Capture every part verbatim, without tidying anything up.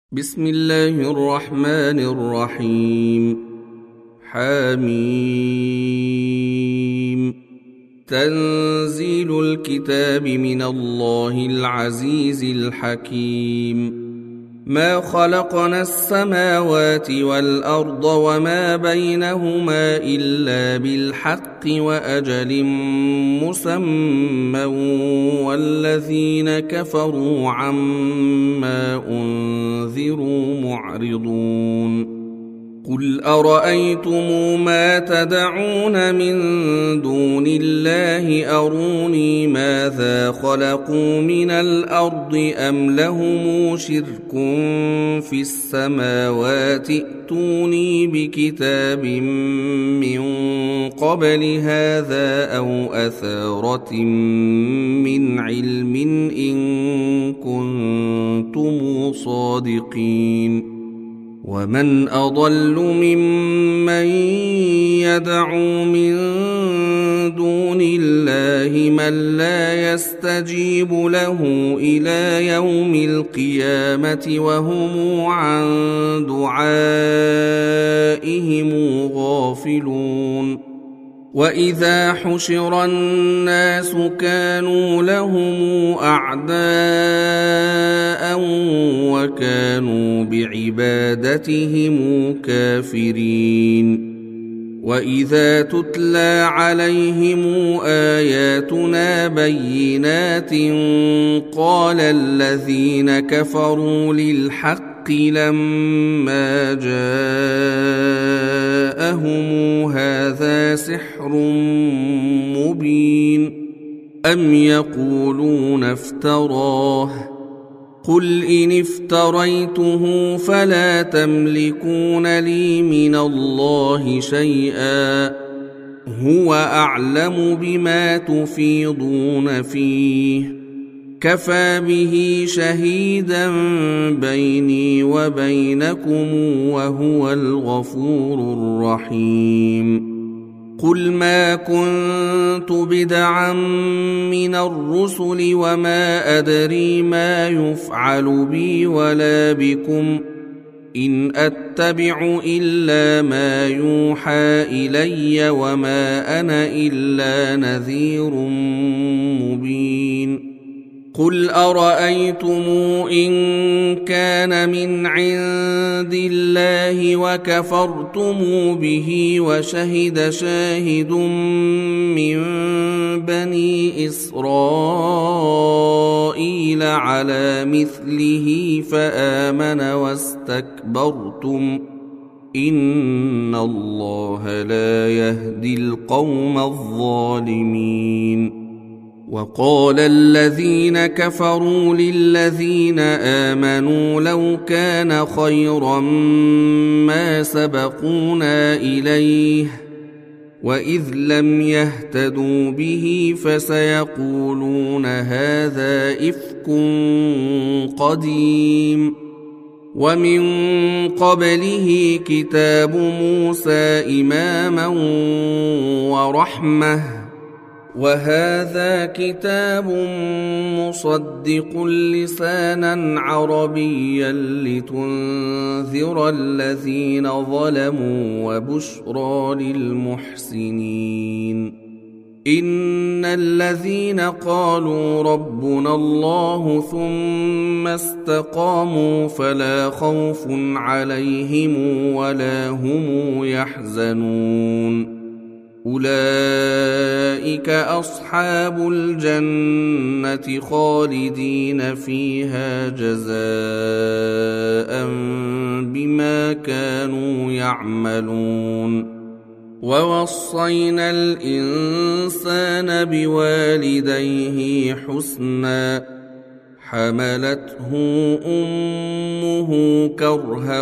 بسم الله الرحمن الرحيم. حميم. تنزيل الكتاب من الله العزيز الحكيم. ما خلقنا السماوات والأرض وما بينهما إلا بالحق وأجل مسمى والذين كفروا عما أنذروا معرضون. قل أرأيتم ما تدعون من دون الله أروني ماذا خلقوا من الأرض أم لهم شرك في السماوات ائتوني بكتاب من قبل هذا أو أثارة من علم إن كنتم صادقين. ومن أضل ممن يدعو من دون الله من لا يستجيب له إلى يوم القيامة وهم عن دعائهم غافلون. وإذا حشر الناس كانوا لهم أعداء وكانوا بعبادتهم كافرين. وإذا تتلى عليهم آياتنا بينات قال الذين كفروا للحق لما جاءهم هذا سحر مبين أم يقولون افتراه قل إن افتريته فلا تملكون لي من الله شيئا هو أعلم بما تفيضون فيه كفى به شهيدا بيني وبينكم وهو الغفور الرحيم. قل ما كنت بدعا من الرسل وما أدري ما يفعل بي ولا بكم إن أتبع إلا ما يوحى إلي وما أنا إلا نذير مبين. قل أرأيتم إن كان من عند الله وكفرتم به وشهد شاهد من بني إسرائيل على مثله فآمن واستكبرتم إن الله لا يهدي القوم الظالمين. وقال الذين كفروا للذين آمنوا لو كان خيرا ما سبقونا إليه وإذ لم يهتدوا به فسيقولون هذا إفك قديم. ومن قبله كتاب موسى إماما ورحمة وهذا كتاب مصدق لسانا عربيا لتنذر الذين ظلموا وبشرى للمحسنين. إن الذين قالوا ربنا الله ثم استقاموا فلا خوف عليهم ولا هم يحزنون أولئك أصحاب الجنة خالدين فيها جزاء بما كانوا يعملون. ووصينا الإنسان بوالديه حسنا حملته أمه كرها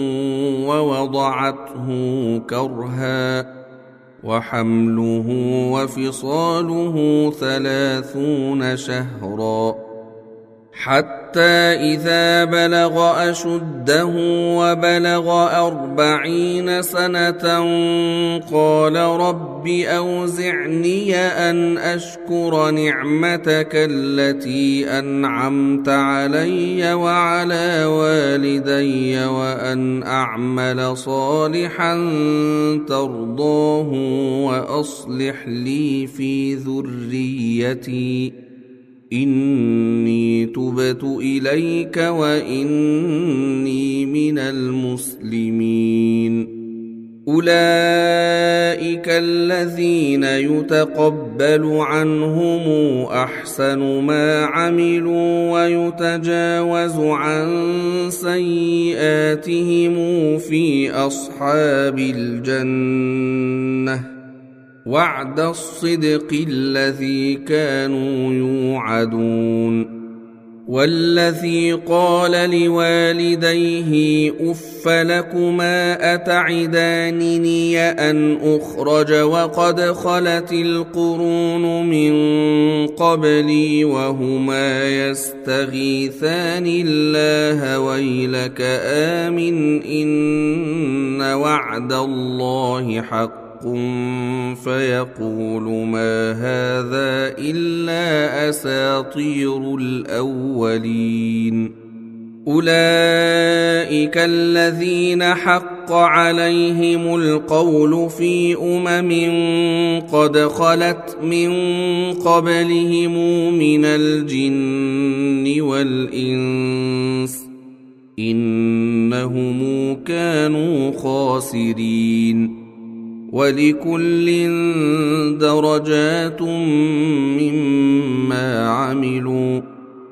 ووضعته كرها وحمله وفصاله ثلاثون شهرا حتى إذا بلغ أشده وبلغ أربعين سنة قال رب أوزعني أن أشكر نعمتك التي أنعمت علي وعلى والدي وأن أعمل صالحا ترضاه وأصلح لي في ذريتي إني تبت إليك وإني من المسلمين. أولئك الذين يتقبل عنهم أحسن ما عملوا ويتجاوز عن سيئاتهم في أصحاب الجنة وعد الصدق الذي كانوا يوعدون. والذي قال لوالديه أف لكما أتعدانني أن أخرج وقد خلت القرون من قبلي وهما يستغيثان الله ويلك آمن إن وعد الله حق فيقول ما هذا إلا أساطير الأولين. أولئك الذين حق عليهم القول في أمم قد خلت من قبلهم من الجن والإنس إنهم كانوا خاسرين. ولكل درجات مما عملوا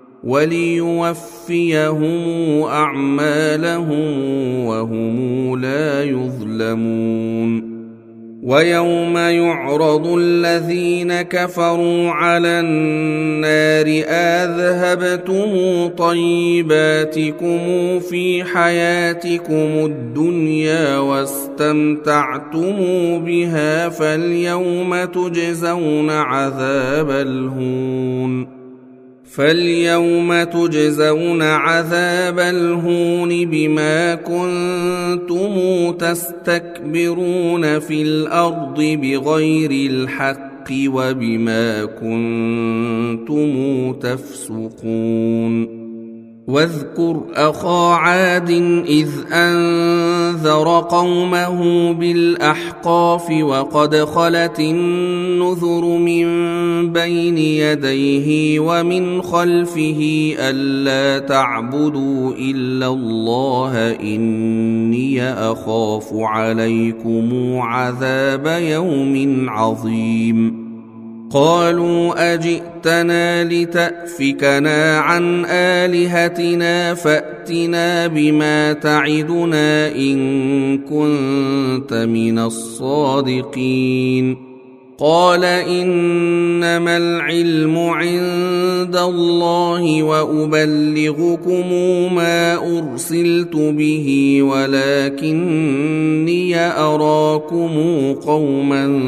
وليوفيهم أعمالهم وهم لا يظلمون. ويوم يعرض الذين كفروا على النار أذهبتم طيباتكم في حياتكم الدنيا واستمتعتم بها فاليوم تجزون عذاب الهون فاليوم تجزون عذاب الهون بما كنتم تستكبرون في الأرض بغير الحق وبما كنتم تفسقون. واذكر أخا عاد إذ أنذر قومه بالأحقاف وقد خلت النذر من بين يديه ومن خلفه ألا تعبدوا إلا الله إني أخاف عليكم عذاب يوم عظيم. قالوا أجئتنا لتأفكنا عن آلهتنا فأتنا بما تعدنا إن كنت من الصادقين. قال إنما العلم عند الله وأبلغكم ما أرسلت به ولكني أراكم قوما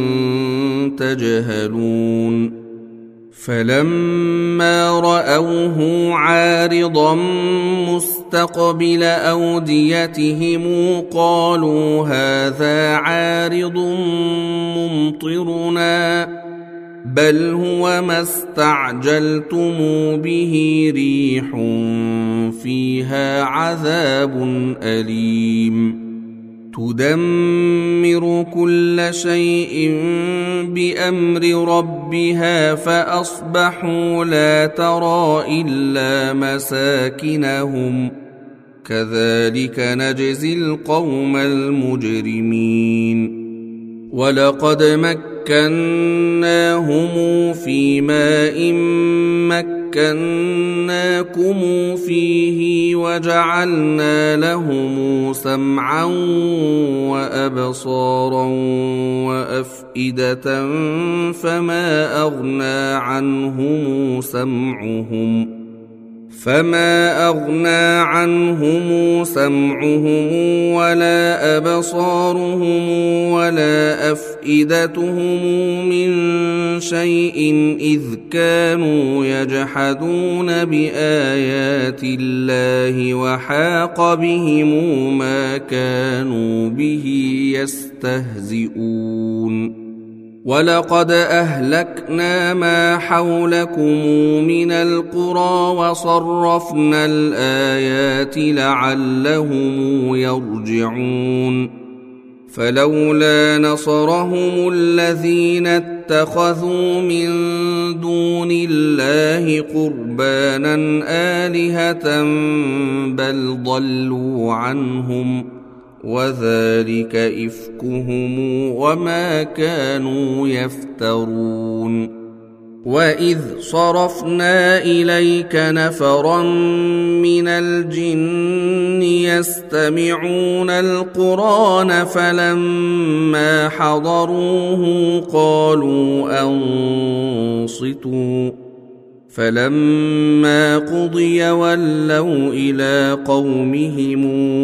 تجهلون. فلما رأوه عارضا مستقبل أوديتهم قالوا هذا عارض ممطرنا بل هو ما استعجلتم به ريح فيها عذاب أليم تدمر كل شيء بأمر ربها فأصبحوا لا ترى إلا مساكنهم كذلك نجزي القوم المجرمين. ولقد مكناهم في ماء مكناكم فيه وجعلنا لهم سمعا وأبصارا وأفئدة فما أغنى عنهم سمعهم فما أغنى عنهم سمعهم ولا أبصارهم ولا أفئدة أفئدتهم من شيء إذ كانوا يجحدون بآيات الله وحاق بهم ما كانوا به يستهزئون ولقد أهلكنا ما حولكم من القرى وصرفنا الآيات لعلهم يرجعون فلولا نصرهم الذين اتخذوا من دون الله قربانا آلهة بل ضلوا عنهم وذلك إفكهم وما كانوا يفترون وإذ صرفنا إليك نفرا من الجن يستمعون القرآن فلما حضروه قالوا أنصتوا فلما قضي ولوا إلى قومهم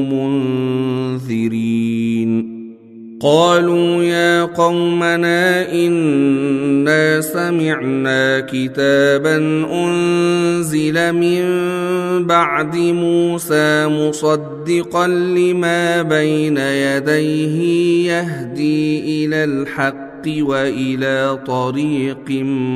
منذرين قالوا يا قومنا إنا سمعنا كتابا أنزل من بعد موسى مصدقا لما بين يديه يهدي إلى الحق وإلى طريق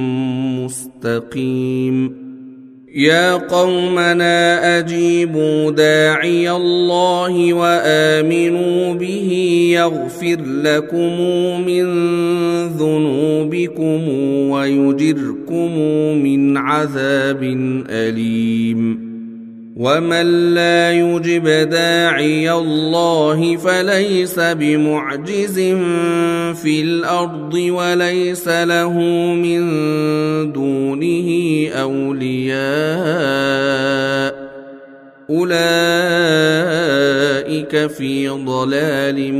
مستقيم يا قومنا أجيبوا داعي الله وآمنوا به يغفر لكم من ذنوبكم ويجركم من عذاب أليم ومن لا يجب داعي الله فليس بمعجز في الأرض وليس له من دونه أولياء أولئك في ضلال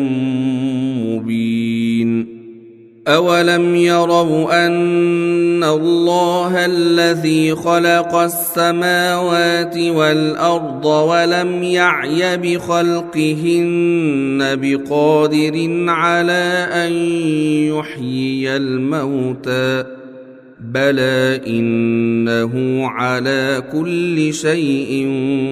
مبين أولم يروا أن الله الذي خلق السماوات والأرض ولم يعي بخلقهن بقادر على أن يحيي الموتى بلى إنه على كل شيء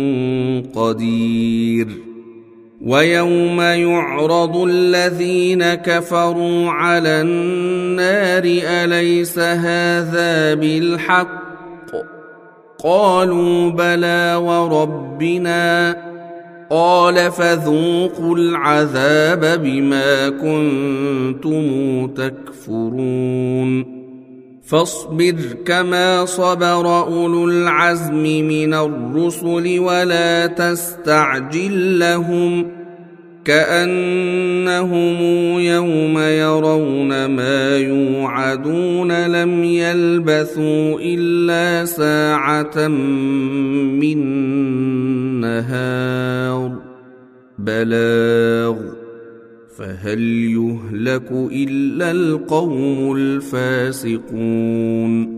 قدير ويوم يعرض الذين كفروا على النار أليس هذا بالحق قالوا بلى وربنا قال فذوقوا العذاب بما كنتم تكفرون فاصبر كما صبر أولو العزم من الرسل ولا تستعجل لهم كأنهم يوم يرون ما يوعدون لم يلبثوا إلا ساعة من نهار بلاغ فهل يهلك إلا القوم الفاسقون